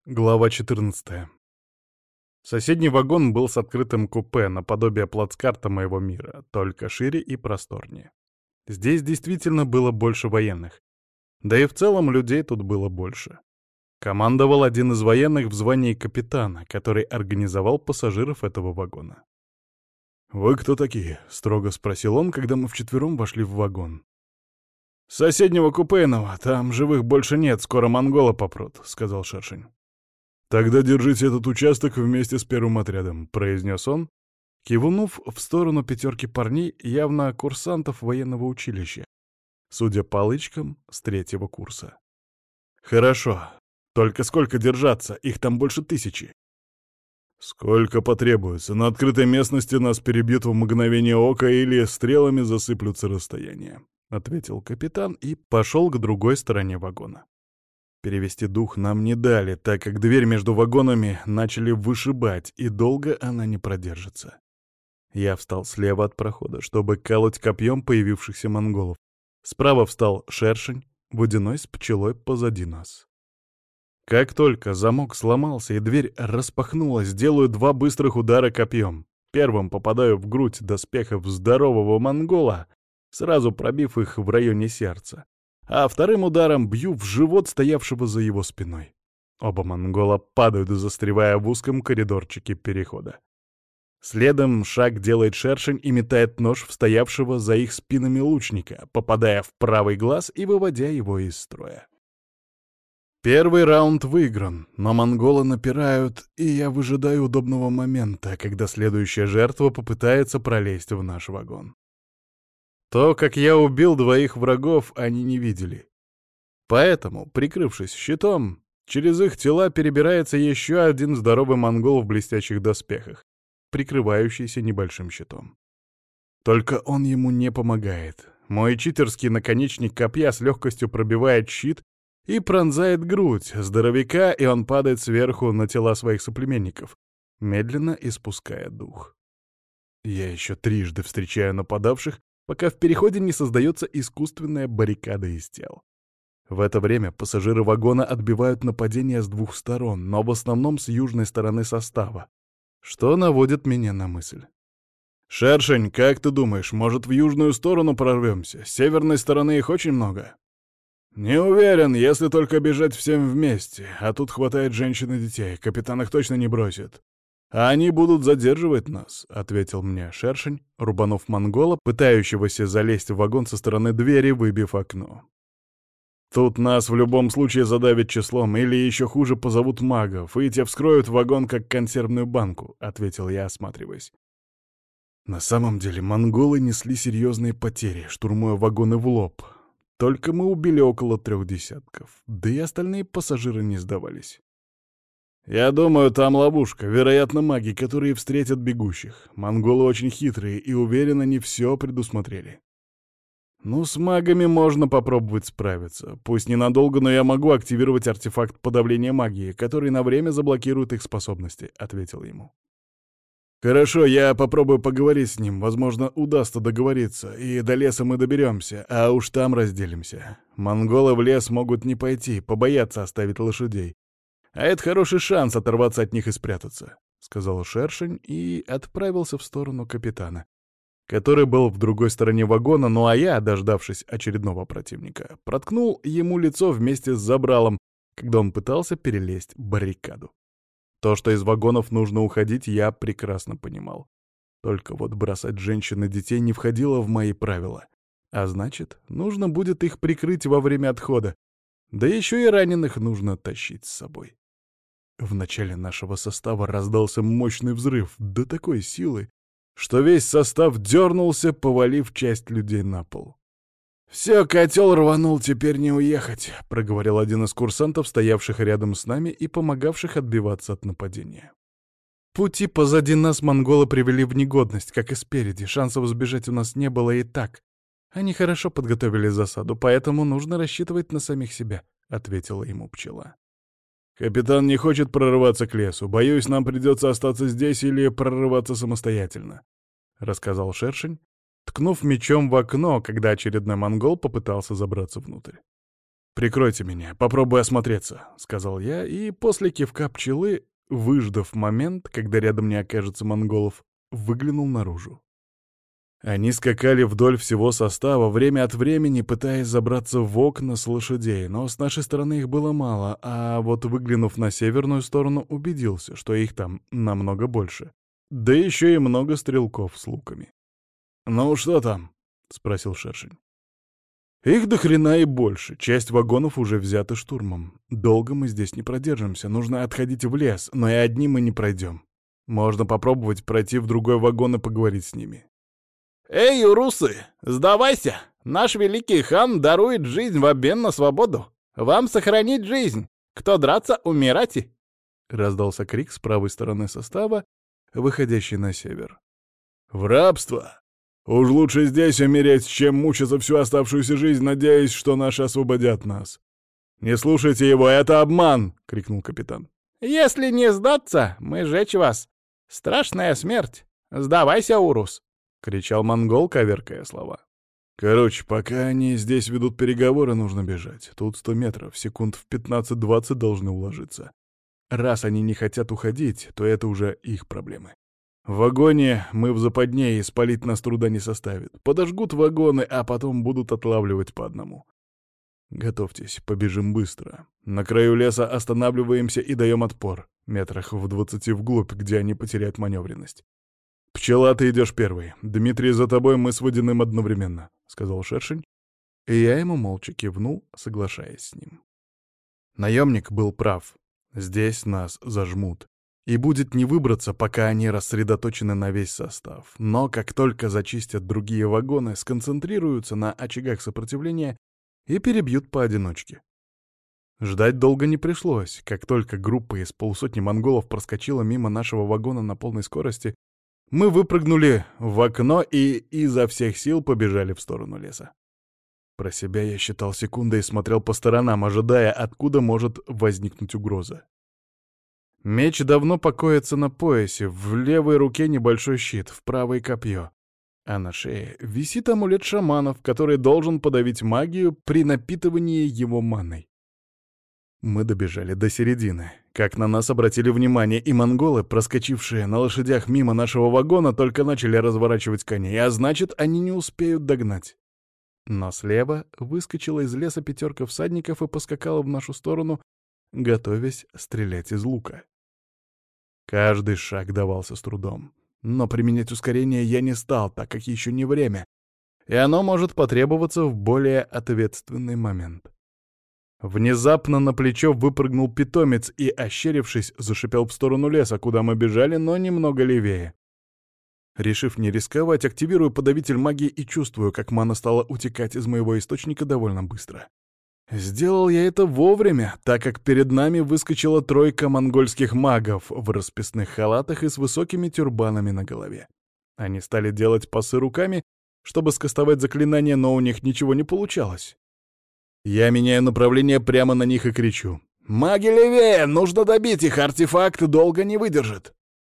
Глава 14. Соседний вагон был с открытым купе, наподобие плацкарта моего мира, только шире и просторнее. Здесь действительно было больше военных. Да и в целом людей тут было больше. Командовал один из военных в звании капитана, который организовал пассажиров этого вагона. «Вы кто такие?» — строго спросил он, когда мы вчетвером вошли в вагон. «С соседнего купейного, там живых больше нет, скоро монголы попрут», — сказал Шершень. «Тогда держите этот участок вместе с первым отрядом», — произнес он, кивнув в сторону пятерки парней, явно курсантов военного училища, судя по лычкам, с 3-го курса. «Хорошо. Только сколько держаться? Их там больше 1000». «Сколько потребуется. На открытой местности нас перебьют в мгновение ока или стрелами засыплются расстояния», — ответил капитан и пошел к другой стороне вагона. Перевести дух нам не дали, так как дверь между вагонами начали вышибать, и долго она не продержится. Я встал слева от прохода, чтобы колоть копьем появившихся монголов. Справа встал Шершень, водяной с пчелой позади нас. Как только замок сломался и дверь распахнулась, делаю 2 быстрых удара копьем. Первым попадаю в грудь доспехов здорового монгола, сразу пробив их в районе сердца, а вторым ударом бью в живот стоявшего за его спиной. Оба монгола падают, застревая в узком коридорчике перехода. Следом шаг делает Шершень и метает нож в стоявшего за их спинами лучника, попадая в правый глаз и выводя его из строя. Первый раунд выигран, но монголы напирают, и я выжидаю удобного момента, когда следующая жертва попытается пролезть в наш вагон. То, как я убил 2 врагов, они не видели. Поэтому, прикрывшись щитом, через их тела перебирается еще один здоровый монгол в блестящих доспехах, прикрывающийся небольшим щитом. Только он ему не помогает. Мой читерский наконечник копья с легкостью пробивает щит и пронзает грудь здоровяка, и он падает сверху на тела своих соплеменников, медленно испуская дух. Я еще трижды встречаю нападавших, пока в переходе не создается искусственная баррикада из тел. В это время пассажиры вагона отбивают нападение с 2 сторон, но в основном с южной стороны состава, что наводит меня на мысль. «Шершень, как ты думаешь, может, в южную сторону прорвемся? С северной стороны их очень много?» «Не уверен, если только бежать всем вместе, а тут хватает женщин и детей, капитан их точно не бросит. А они будут задерживать нас», — ответил мне Шершень, рубанув монгола, пытающегося залезть в вагон со стороны двери, выбив окно. «Тут нас в любом случае задавят числом, или еще хуже позовут магов, и те вскроют вагон как консервную банку», — ответил я, осматриваясь. На самом деле монголы несли серьезные потери, штурмуя вагоны в лоб. Только мы убили около 3 десятков, да и остальные пассажиры не сдавались. «Я думаю, там ловушка, вероятно, маги, которые встретят бегущих. Монголы очень хитрые и, уверен, они все предусмотрели». «Ну, с магами можно попробовать справиться. Пусть ненадолго, но я могу активировать артефакт подавления магии, который на время заблокирует их способности», — ответил ему. «Хорошо, я попробую поговорить с ним. Возможно, удастся договориться, и до леса мы доберемся, а уж там разделимся. Монголы в лес могут не пойти, побояться оставить лошадей. А это хороший шанс оторваться от них и спрятаться», — сказал Шершень и отправился в сторону капитана, который был в другой стороне вагона, ну а я, дождавшись очередного противника, проткнул ему лицо вместе с забралом, когда он пытался перелезть баррикаду. То, что из вагонов нужно уходить, я прекрасно понимал. Только вот бросать женщин и детей не входило в мои правила. А значит, нужно будет их прикрыть во время отхода. Да еще и раненых нужно тащить с собой. В начале нашего состава раздался мощный взрыв, до такой силы, что весь состав дернулся, повалив часть людей на пол. «Все, котел рванул, теперь не уехать», — проговорил один из курсантов, стоявших рядом с нами и помогавших отбиваться от нападения. «Пути позади нас монголы привели в негодность, как и спереди. Шансов сбежать у нас не было и так. Они хорошо подготовили засаду, поэтому нужно рассчитывать на самих себя», — ответила ему пчела. «Капитан не хочет прорываться к лесу. Боюсь, нам придется остаться здесь или прорываться самостоятельно», — рассказал Шершень, ткнув мечом в окно, когда очередной монгол попытался забраться внутрь. «Прикройте меня, попробуй осмотреться», — сказал я, и после кивка пчелы, выждав момент, когда рядом не окажется монголов, выглянул наружу. Они скакали вдоль всего состава, время от времени пытаясь забраться в окна с лошадей, но с нашей стороны их было мало, а вот выглянув на северную сторону, убедился, что их там намного больше. Да еще и много стрелков с луками. «Ну что там?» — спросил Шершень. «Их до хрена и больше. Часть вагонов уже взяты штурмом. Долго мы здесь не продержимся, нужно отходить в лес, но и одни мы не пройдем. Можно попробовать пройти в другой вагон и поговорить с ними». «Эй, урусы, сдавайся! Наш великий хан дарует жизнь в обмен на свободу. Вам сохранить жизнь! Кто драться, умирайте!» Раздался крик с правой стороны состава, выходящий на север. «В рабство! Уж лучше здесь умереть, чем мучиться всю оставшуюся жизнь, надеясь, что наши освободят нас. Не слушайте его, это обман!» — крикнул капитан. «Если не сдаться, мы жечь вас. Страшная смерть. Сдавайся, урус!» — кричал монгол, коверкая слова. «Короче, пока они здесь ведут переговоры, нужно бежать. Тут 100 метров, секунд в 15-20 должны уложиться. Раз они не хотят уходить, то это уже их проблемы. В вагоне мы в западне, и спалить нас труда не составит. Подожгут вагоны, а потом будут отлавливать по одному. Готовьтесь, побежим быстро. На краю леса останавливаемся и даем отпор. Метрах в 20 вглубь, где они потеряют маневренность. «Пчела, ты идешь первый. Дмитрий, за тобой, мы с Водяным одновременно», — сказал Шершень, и я ему молча кивнул, соглашаясь с ним. Наемник был прав. Здесь нас зажмут. И будет не выбраться, пока они рассредоточены на весь состав. Но как только зачистят другие вагоны, сконцентрируются на очагах сопротивления и перебьют поодиночке. Ждать долго не пришлось. Как только группа из полусотни монголов проскочила мимо нашего вагона на полной скорости, мы выпрыгнули в окно и изо всех сил побежали в сторону леса. Про себя я считал секунды и смотрел по сторонам, ожидая, откуда может возникнуть угроза. Меч давно покоится на поясе, в левой руке небольшой щит, в правой копье, а на шее висит амулет шаманов, который должен подавить магию при напитывании его маной. Мы добежали до середины. Как на нас обратили внимание, и монголы, проскочившие на лошадях мимо нашего вагона, только начали разворачивать коней, а значит, они не успеют догнать. Но слева выскочила из леса 5 всадников и поскакала в нашу сторону, готовясь стрелять из лука. Каждый шаг давался с трудом. Но применять ускорение я не стал, так как еще не время, и оно может потребоваться в более ответственный момент. Внезапно на плечо выпрыгнул питомец и, ощерившись, зашипел в сторону леса, куда мы бежали, но немного левее. Решив не рисковать, активирую подавитель магии и чувствую, как мана стала утекать из моего источника довольно быстро. Сделал я это вовремя, так как перед нами выскочила 3 монгольских магов в расписных халатах и с высокими тюрбанами на голове. Они стали делать пасы руками, чтобы скастовать заклинание, но у них ничего не получалось. Я меняю направление прямо на них и кричу: «Маги левее! Нужно добить их! Артефакт долго не выдержит!»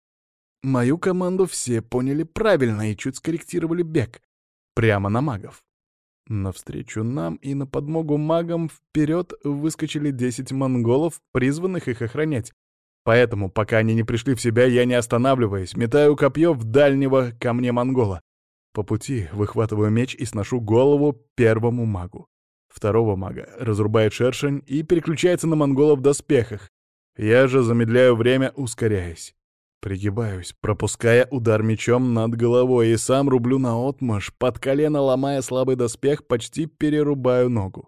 Мою команду все поняли правильно и чуть скорректировали бег. Прямо на магов. Навстречу нам и на подмогу магам вперед выскочили 10 монголов, призванных их охранять. Поэтому, пока они не пришли в себя, я, не останавливаясь, метаю копье в дальнего ко мне монгола. По пути выхватываю меч и сношу голову первому магу. Второго мага разрубает Шершень и переключается на монгола в доспехах. Я же замедляю время, ускоряясь. Пригибаюсь, пропуская удар мечом над головой, и сам рублю наотмашь, под колено ломая слабый доспех, почти перерубаю ногу.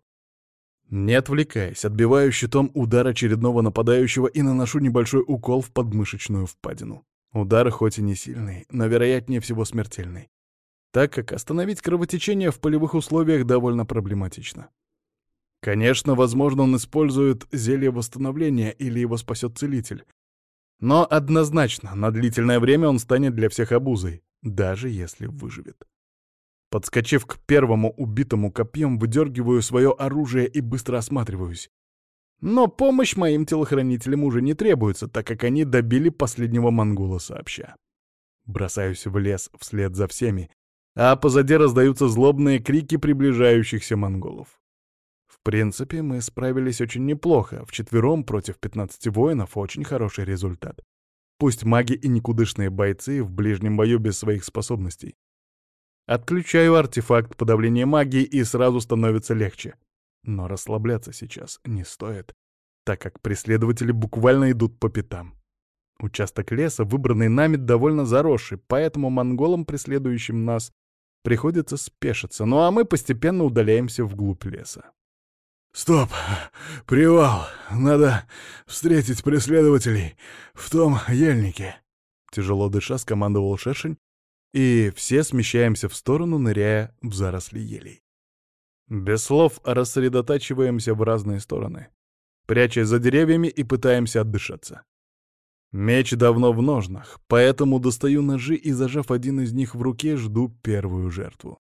Не отвлекаясь, отбиваю щитом удар очередного нападающего и наношу небольшой укол в подмышечную впадину. Удар хоть и не сильный, но вероятнее всего смертельный, так как остановить кровотечение в полевых условиях довольно проблематично. Конечно, возможно, он использует зелье восстановления или его спасет целитель. Но однозначно, на длительное время он станет для всех обузой, даже если выживет. Подскочив к первому убитому копьем, выдергиваю свое оружие и быстро осматриваюсь. Но помощь моим телохранителям уже не требуется, так как они добили последнего монгола сообща. Бросаюсь в лес вслед за всеми, а позади раздаются злобные крики приближающихся монголов. В принципе, мы справились очень неплохо. Вчетвером против 15 воинов — очень хороший результат. Пусть маги и никудышные бойцы в ближнем бою без своих способностей. Отключаю артефакт подавления магии, и сразу становится легче. Но расслабляться сейчас не стоит, так как преследователи буквально идут по пятам. Участок леса, выбранный нами, довольно заросший, поэтому монголам, преследующим нас, приходится спешиться, ну а мы постепенно удаляемся вглубь леса. «Стоп! Привал! Надо встретить преследователей в том ельнике!» Тяжело дыша скомандовал шершень, и все смещаемся в сторону, ныряя в заросли елей. Без слов рассредотачиваемся в разные стороны, прячась за деревьями и пытаемся отдышаться. Меч давно в ножнах, поэтому достаю ножи и, зажав один из них в руке, жду первую жертву.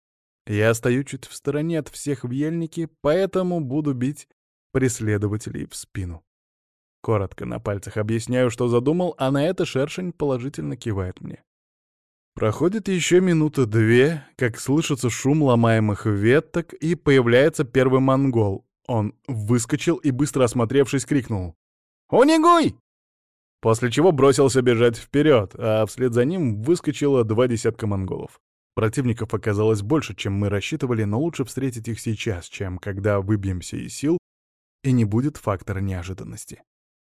Я стою чуть в стороне от всех в ельнике, поэтому буду бить преследователей в спину. Коротко на пальцах объясняю, что задумал, а на это шершень положительно кивает мне. Проходит еще минуты-две, как слышится шум ломаемых веток, и появляется первый монгол. Он выскочил и, быстро осмотревшись, крикнул: «Унигуй!», после чего бросился бежать вперед, а вслед за ним выскочило 20 монголов. Противников оказалось больше, чем мы рассчитывали, но лучше встретить их сейчас, чем когда выбьемся из сил и не будет фактора неожиданности.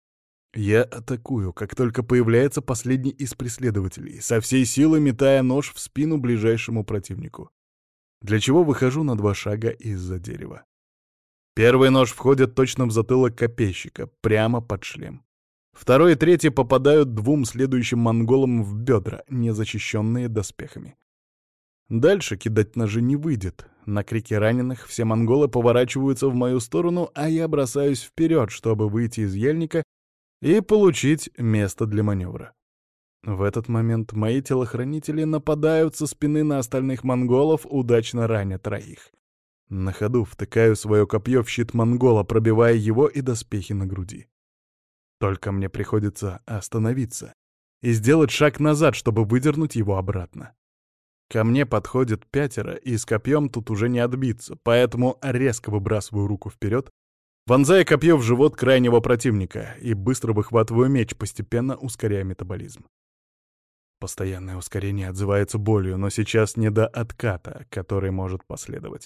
Я атакую, как только появляется последний из преследователей, со всей силы метая нож в спину ближайшему противнику, для чего выхожу на 2 шага из-за дерева. Первый нож входит точно в затылок копейщика, прямо под шлем. Второй и третий попадают 2 следующим монголам в бедра, не защищенные доспехами. Дальше кидать ножи не выйдет. На крики раненых все монголы поворачиваются в мою сторону, а я бросаюсь вперед, чтобы выйти из ельника и получить место для маневра. В этот момент мои телохранители нападают со спины на остальных монголов, удачно раня 3. На ходу втыкаю свое копье в щит монгола, пробивая его и доспехи на груди. Только мне приходится остановиться и сделать шаг назад, чтобы выдернуть его обратно. Ко мне подходит 5, и с копьем тут уже не отбиться, поэтому резко выбрасываю руку вперед, вонзая копье в живот крайнего противника и быстро выхватываю меч, постепенно ускоряя метаболизм. Постоянное ускорение отзывается болью, но сейчас не до отката, который может последовать.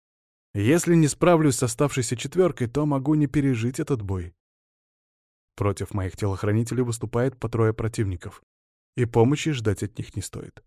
Если не справлюсь с оставшейся 4, то могу не пережить этот бой. Против моих телохранителей выступает по 3 противников, и помощи ждать от них не стоит.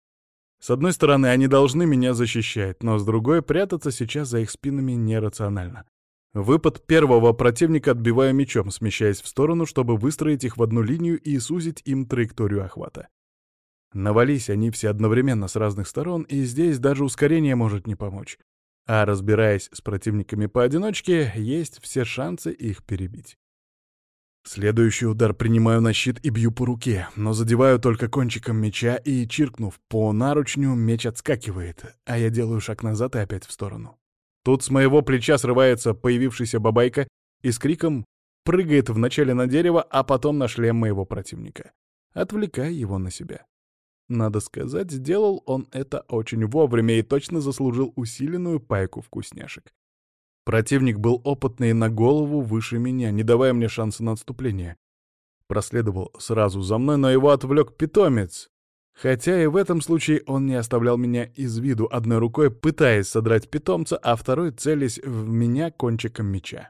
С одной стороны, они должны меня защищать, но с другой, прятаться сейчас за их спинами нерационально. Выпад первого противника отбиваю мечом, смещаясь в сторону, чтобы выстроить их в одну линию и сузить им траекторию охвата. Навались они все одновременно с разных сторон, и здесь даже ускорение может не помочь. А разбираясь с противниками поодиночке, есть все шансы их перебить. Следующий удар принимаю на щит и бью по руке, но задеваю только кончиком меча и, чиркнув по наручню, меч отскакивает, а я делаю шаг назад и опять в сторону. Тут с моего плеча срывается появившийся бабайка и с криком прыгает вначале на дерево, а потом на шлем моего противника, отвлекая его на себя. Надо сказать, сделал он это очень вовремя и точно заслужил усиленную пайку вкусняшек. Противник был опытный на голову выше меня, не давая мне шанса на отступление. Проследовал сразу за мной, но его отвлек питомец. Хотя и в этом случае он не оставлял меня из виду, одной рукой пытаясь содрать питомца, а второй целясь в меня кончиком меча.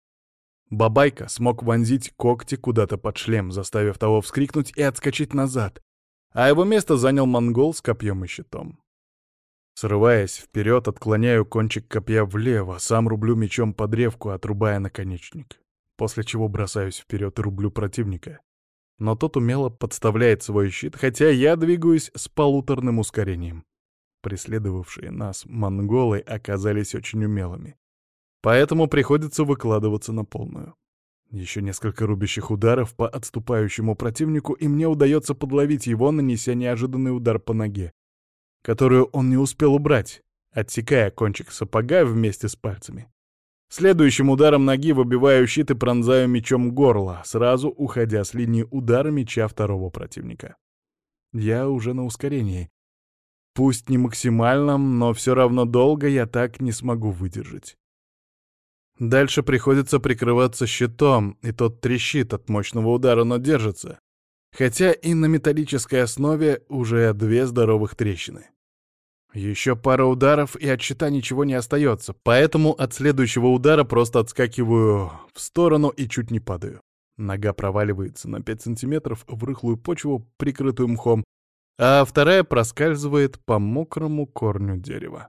Бабайка смог вонзить когти куда-то под шлем, заставив того вскрикнуть и отскочить назад, а его место занял монгол с копьем и щитом. Срываясь вперед, отклоняю кончик копья влево, сам рублю мечом по древку, отрубая наконечник, после чего бросаюсь вперед и рублю противника. Но тот умело подставляет свой щит, хотя я двигаюсь с полуторным ускорением. Преследовавшие нас монголы оказались очень умелыми, поэтому приходится выкладываться на полную. Еще несколько рубящих ударов по отступающему противнику, и мне удается подловить его, нанеся неожиданный удар по ноге, которую он не успел убрать, отсекая кончик сапога вместе с пальцами. Следующим ударом ноги выбиваю щит и пронзаю мечом горло, сразу уходя с линии удара меча второго противника. Я уже на ускорении. Пусть не максимальном, но все равно долго я так не смогу выдержать. Дальше приходится прикрываться щитом, и тот трещит от мощного удара, но держится. Хотя и на металлической основе уже 2 здоровых трещины. Еще пара ударов, и от щита ничего не остается, поэтому от следующего удара просто отскакиваю в сторону и чуть не падаю. Нога проваливается на 5 сантиметров в рыхлую почву, прикрытую мхом, а вторая проскальзывает по мокрому корню дерева.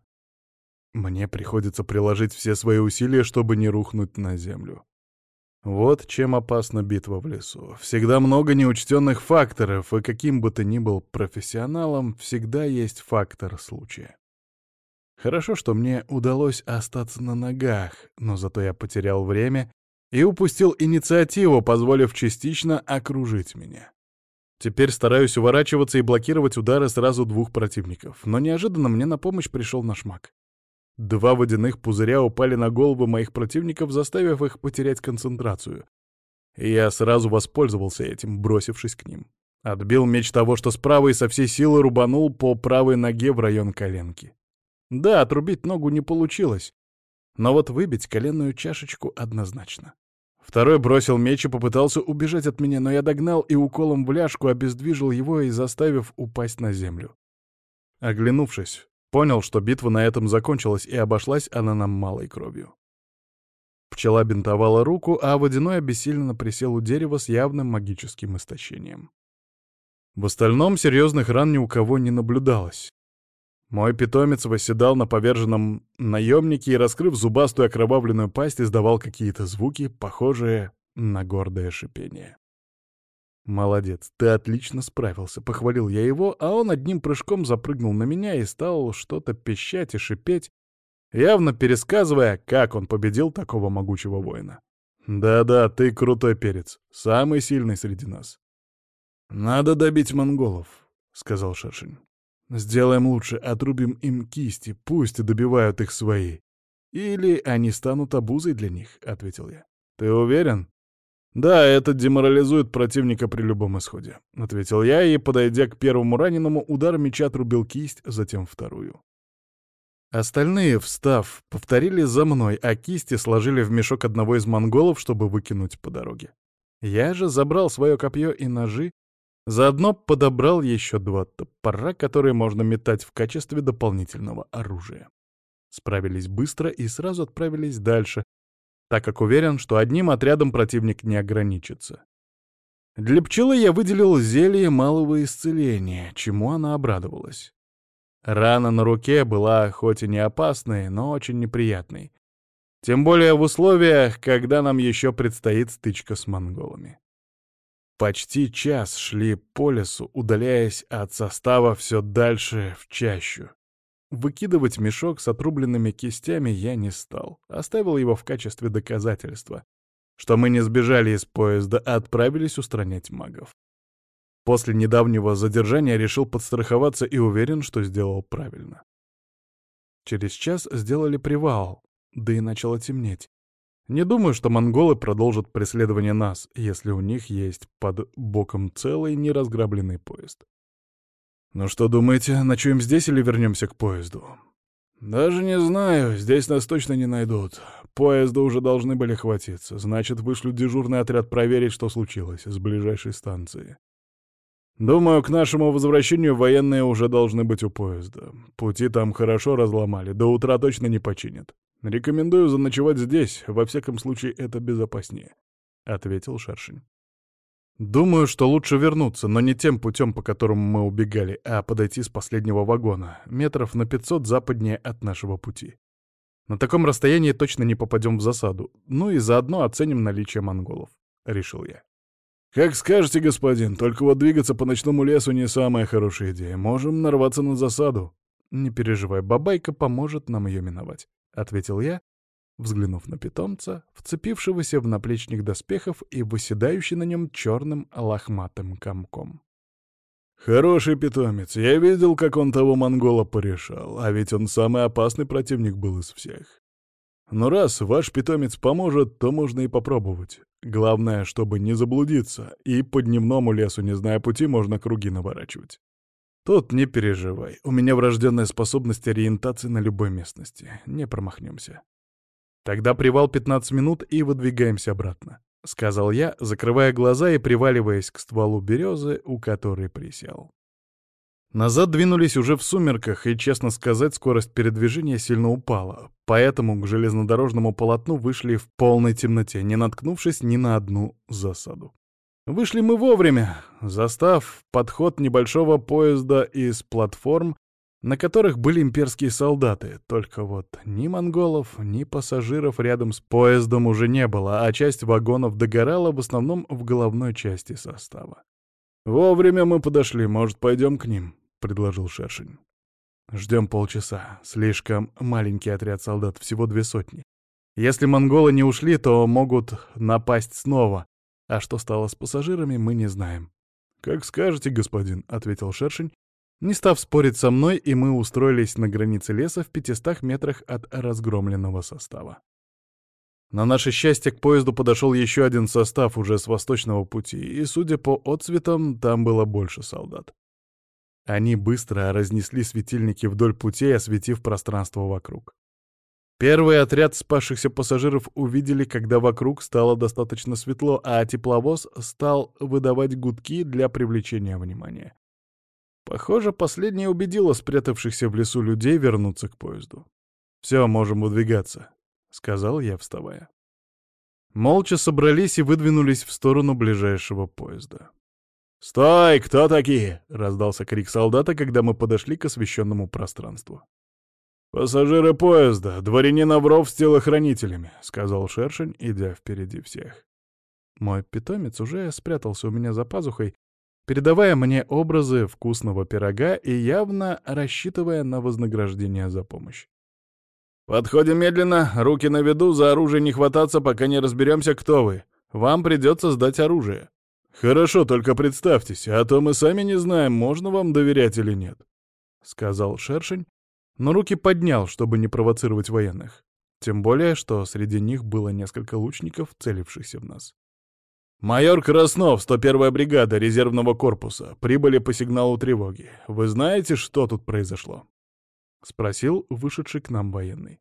Мне приходится приложить все свои усилия, чтобы не рухнуть на землю. Вот чем опасна битва в лесу. Всегда много неучтенных факторов, и каким бы ты ни был профессионалом, всегда есть фактор случая. Хорошо, что мне удалось остаться на ногах, но зато я потерял время и упустил инициативу, позволив частично окружить меня. Теперь стараюсь уворачиваться и блокировать удары сразу 2 противников, но неожиданно мне на помощь пришел наш маг. 2 водяных пузыря упали на головы моих противников, заставив их потерять концентрацию. И я сразу воспользовался этим, бросившись к ним. Отбил меч того, что справа, и со всей силы рубанул по правой ноге в район коленки. Да, отрубить ногу не получилось, но вот выбить коленную чашечку однозначно. Второй бросил меч и попытался убежать от меня, но я догнал и уколом в ляжку обездвижил его и заставив упасть на землю. Оглянувшись, понял, что битва на этом закончилась, и обошлась она нам малой кровью. Пчела бинтовала руку, а водяной обессиленно присел у дерева с явным магическим истощением. В остальном серьезных ран ни у кого не наблюдалось. Мой питомец восседал на поверженном наемнике и, раскрыв зубастую окровавленную пасть, издавал какие-то звуки, похожие на гордое шипение. «Молодец, ты отлично справился», — похвалил я его, а он одним прыжком запрыгнул на меня и стал что-то пищать и шипеть, явно пересказывая, как он победил такого могучего воина. «Да-да, ты крутой перец, самый сильный среди нас». «Надо добить монголов», — сказал Шершень. «Сделаем лучше, отрубим им кисти, пусть добивают их свои. Или они станут обузой для них», — ответил я. «Ты уверен?» «Да, это деморализует противника при любом исходе», — ответил я и, подойдя к первому раненому, удар меча отрубил кисть, затем вторую. Остальные, встав, повторили за мной, а кисти сложили в мешок одного из монголов, чтобы выкинуть по дороге. Я же забрал свое копье и ножи, заодно подобрал еще 2 топора, которые можно метать в качестве дополнительного оружия. Справились быстро и сразу отправились дальше, так как уверен, что одним отрядом противник не ограничится. Для пчелы я выделил зелье малого исцеления, чему она обрадовалась. Рана на руке была хоть и не опасной, но очень неприятной. Тем более в условиях, когда нам еще предстоит стычка с монголами. Почти час шли по лесу, удаляясь от состава все дальше в чащу. Выкидывать мешок с отрубленными кистями я не стал. Оставил его в качестве доказательства, что мы не сбежали из поезда, а отправились устранять магов. После недавнего задержания решил подстраховаться и уверен, что сделал правильно. Через час сделали привал, да и начало темнеть. Не думаю, что монголы продолжат преследование нас, если у них есть под боком целый неразграбленный поезд. «Ну что, думаете, ночуем здесь или вернемся к поезду?» «Даже не знаю, здесь нас точно не найдут. Поезда уже должны были хватиться, значит, вышлют дежурный отряд проверить, что случилось, с ближайшей станции. Думаю, к нашему возвращению военные уже должны быть у поезда. Пути там хорошо разломали, до утра точно не починят. Рекомендую заночевать здесь, во всяком случае это безопаснее», — ответил Шершень. «Думаю, что лучше вернуться, но не тем путем, по которому мы убегали, а подойти с последнего вагона, метров на 500 западнее от нашего пути. На таком расстоянии точно не попадем в засаду, ну и заодно оценим наличие монголов», — решил я. «Как скажете, господин, только вот двигаться по ночному лесу не самая хорошая идея. Можем нарваться на засаду». «Не переживай, бабайка поможет нам ее миновать», — ответил я, взглянув на питомца, вцепившегося в наплечник доспехов и выседающий на нем черным лохматым комком. «Хороший питомец. Я видел, как он того монгола порешал, а ведь он самый опасный противник был из всех. Но раз ваш питомец поможет, то можно и попробовать. Главное, чтобы не заблудиться, и по дневному лесу, не зная пути, можно круги наворачивать. Тут не переживай, у меня врожденная способность ориентации на любой местности, не промахнемся». «Тогда привал 15 минут и выдвигаемся обратно», — сказал я, закрывая глаза и приваливаясь к стволу березы, у которой присел. Назад двинулись уже в сумерках, и, честно сказать, скорость передвижения сильно упала, поэтому к железнодорожному полотну вышли в полной темноте, не наткнувшись ни на одну засаду. Вышли мы вовремя, застав подход небольшого поезда из платформ, на которых были имперские солдаты, только вот ни монголов, ни пассажиров рядом с поездом уже не было, а часть вагонов догорала в основном в головной части состава. «Вовремя мы подошли, может, пойдем к ним?» — предложил Шершень. «Ждем полчаса. Слишком маленький отряд солдат, всего 2 сотни. Если монголы не ушли, то могут напасть снова, а что стало с пассажирами, мы не знаем». «Как скажете, господин», — ответил Шершень, не став спорить со мной, и мы устроились на границе леса в 500 метрах от разгромленного состава. На наше счастье, к поезду подошел еще один состав уже с восточного пути, и, судя по отцветам, там было больше солдат. Они быстро разнесли светильники вдоль путей, осветив пространство вокруг. Первый отряд спасшихся пассажиров увидели, когда вокруг стало достаточно светло, а тепловоз стал выдавать гудки для привлечения внимания. Похоже, последнее убедило спрятавшихся в лесу людей вернуться к поезду. «Все, можем выдвигаться», — сказал я, вставая. Молча собрались и выдвинулись в сторону ближайшего поезда. «Стой! Кто такие?» — раздался крик солдата, когда мы подошли к освещенному пространству. «Пассажиры поезда, дворянин Авров с телохранителями», — сказал Шершень, идя впереди всех. Мой питомец уже спрятался у меня за пазухой, передавая мне образы вкусного пирога и явно рассчитывая на вознаграждение за помощь. «Подходим медленно, руки на виду, за оружие не хвататься, пока не разберемся, кто вы. Вам придется сдать оружие». «Хорошо, только представьтесь, а то мы сами не знаем, можно вам доверять или нет», — сказал Шершень, но руки поднял, чтобы не провоцировать военных. Тем более, что среди них было несколько лучников, целившихся в нас. «Майор Краснов, 101-я бригада резервного корпуса. Прибыли по сигналу тревоги. Вы знаете, что тут произошло?» — спросил вышедший к нам военный.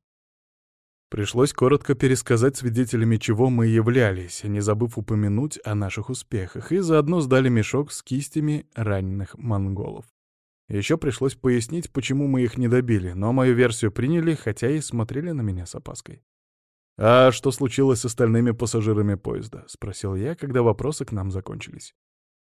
Пришлось коротко пересказать, свидетелями чего мы являлись, не забыв упомянуть о наших успехах, и заодно сдали мешок с кистями раненых монголов. Еще пришлось пояснить, почему мы их не добили, но мою версию приняли, хотя и смотрели на меня с опаской. «А что случилось с остальными пассажирами поезда?» — спросил я, когда вопросы к нам закончились.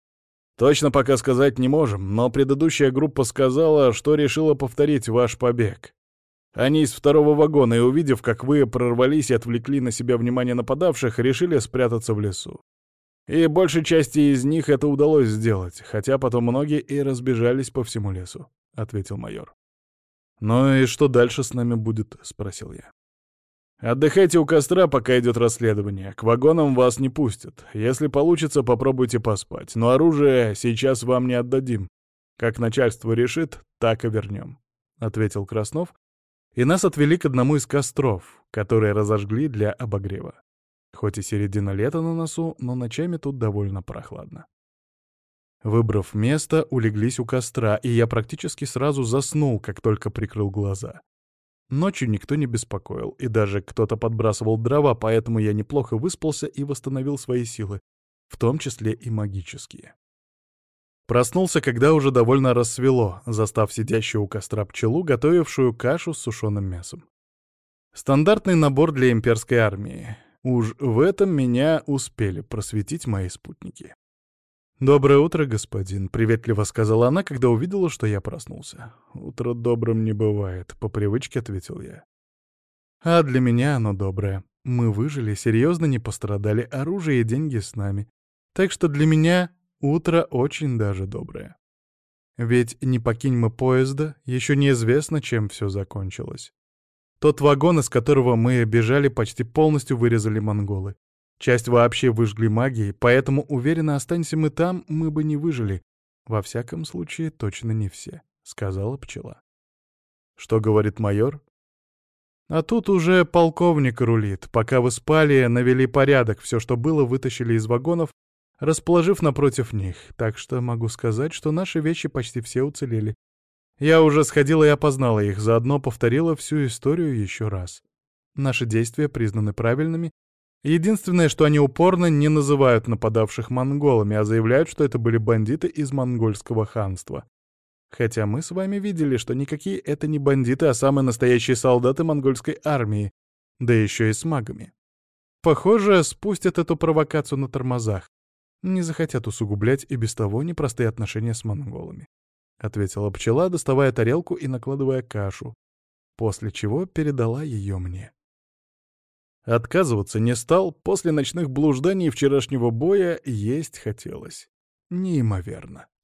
«Точно пока сказать не можем, но предыдущая группа сказала, что решила повторить ваш побег. Они из 2-го вагона, и, увидев, как вы прорвались и отвлекли на себя внимание нападавших, решили спрятаться в лесу. И большей части из них это удалось сделать, хотя потом многие и разбежались по всему лесу», — ответил майор. «Ну и что дальше с нами будет?» — спросил я. «Отдыхайте у костра, пока идет расследование. К вагонам вас не пустят. Если получится, попробуйте поспать. Но оружие сейчас вам не отдадим. Как начальство решит, так и вернем», — ответил Краснов, и нас отвели к одному из костров, которые разожгли для обогрева. Хоть и середина лета на носу, но ночами тут довольно прохладно. Выбрав место, улеглись у костра, и я практически сразу заснул, как только прикрыл глаза. Ночью никто не беспокоил, и даже кто-то подбрасывал дрова, поэтому я неплохо выспался и восстановил свои силы, в том числе и магические. Проснулся, когда уже довольно рассвело, застав сидящую у костра пчелу, готовившую кашу с сушеным мясом. Стандартный набор для имперской армии. Уж в этом меня успели просветить мои спутники. «Доброе утро, господин», — приветливо сказала она, когда увидела, что я проснулся. «Утро добрым не бывает», — по привычке ответил я. «А для меня оно доброе. Мы выжили, серьезно не пострадали, оружие и деньги с нами. Так что для меня утро очень даже доброе. Ведь не покинь мы поезда, еще неизвестно, чем все закончилось. Тот вагон, из которого мы бежали, почти полностью вырезали монголы. Часть вообще выжгли магией, поэтому, уверенно, останься мы там, мы бы не выжили. Во всяком случае, точно не все», — сказала пчела. «Что говорит майор?» «А тут уже полковник рулит. Пока вы спали, навели порядок, все, что было, вытащили из вагонов, расположив напротив них, так что могу сказать, что наши вещи почти все уцелели. Я уже сходила и опознала их, заодно повторила всю историю еще раз. Наши действия признаны правильными. Единственное, что они упорно не называют нападавших монголами, а заявляют, что это были бандиты из монгольского ханства. Хотя мы с вами видели, что никакие это не бандиты, а самые настоящие солдаты монгольской армии, да еще и с магами. Похоже, спустят эту провокацию на тормозах. Не захотят усугублять и без того непростые отношения с монголами. Ответила пчела, доставая тарелку и накладывая кашу, после чего передала ее мне. Отказываться не стал, после ночных блужданий и вчерашнего боя есть хотелось. Неимоверно.